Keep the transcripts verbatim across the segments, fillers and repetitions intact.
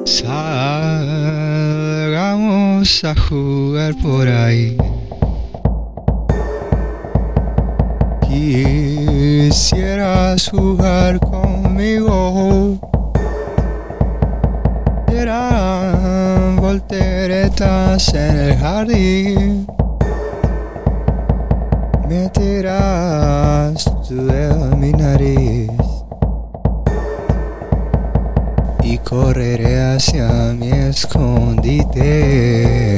Salgamos a jugar por ahí. Quisieras jugar conmigo. Eran volteretas en el jardín. Me tiras tú de mi nariz y correré hacia mi escondite.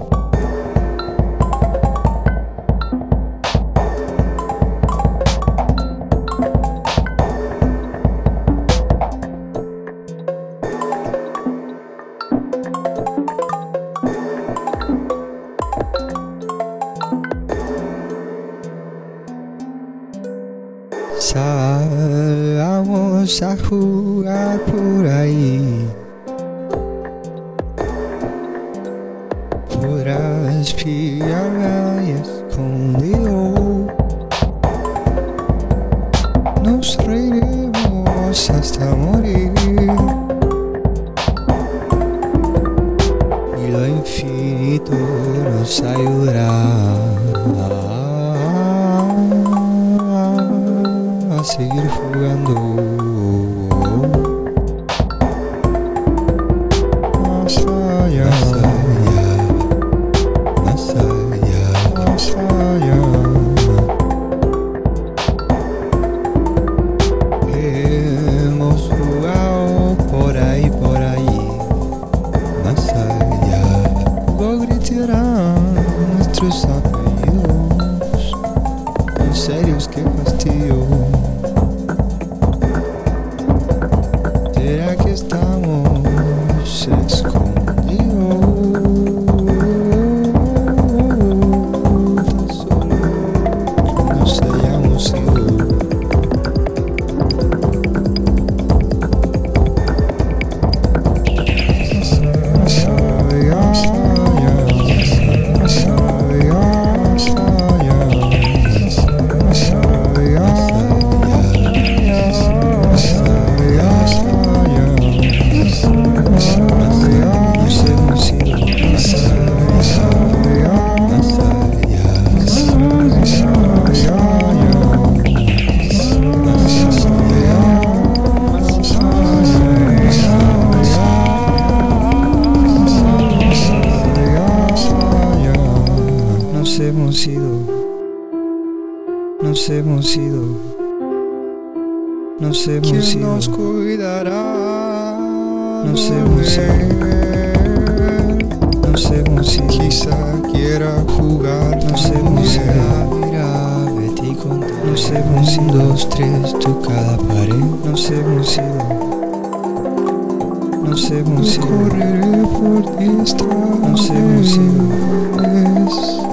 Salgamos a jugar por ahí. Podrás pillarme escondido. Nos reiremos hasta morir. Y lo infinito nos ayudará a seguir jugando. Más allá, más allá, más allá. Hemos jugado por ahí, por ahí. Más allá. Luego gritarán nuestros apellidos. En serio, qué fastidio. ¿Será que estamos escondidos? Tan solo nos hayamos ido. Nos hemos ido, nos hemos ido, nos hemos ¿Quién ido. nos cuidará? Nos hemos ido, nos hemos ido. Quizá quiera jugar. Nos hemos ido. Mira, Betty contra. Nos hemos ido. Un, dos, tres, tocada pared. Nos hemos ido. Nos hemos ido. Correré por ti esta Nos hemos ido. vez.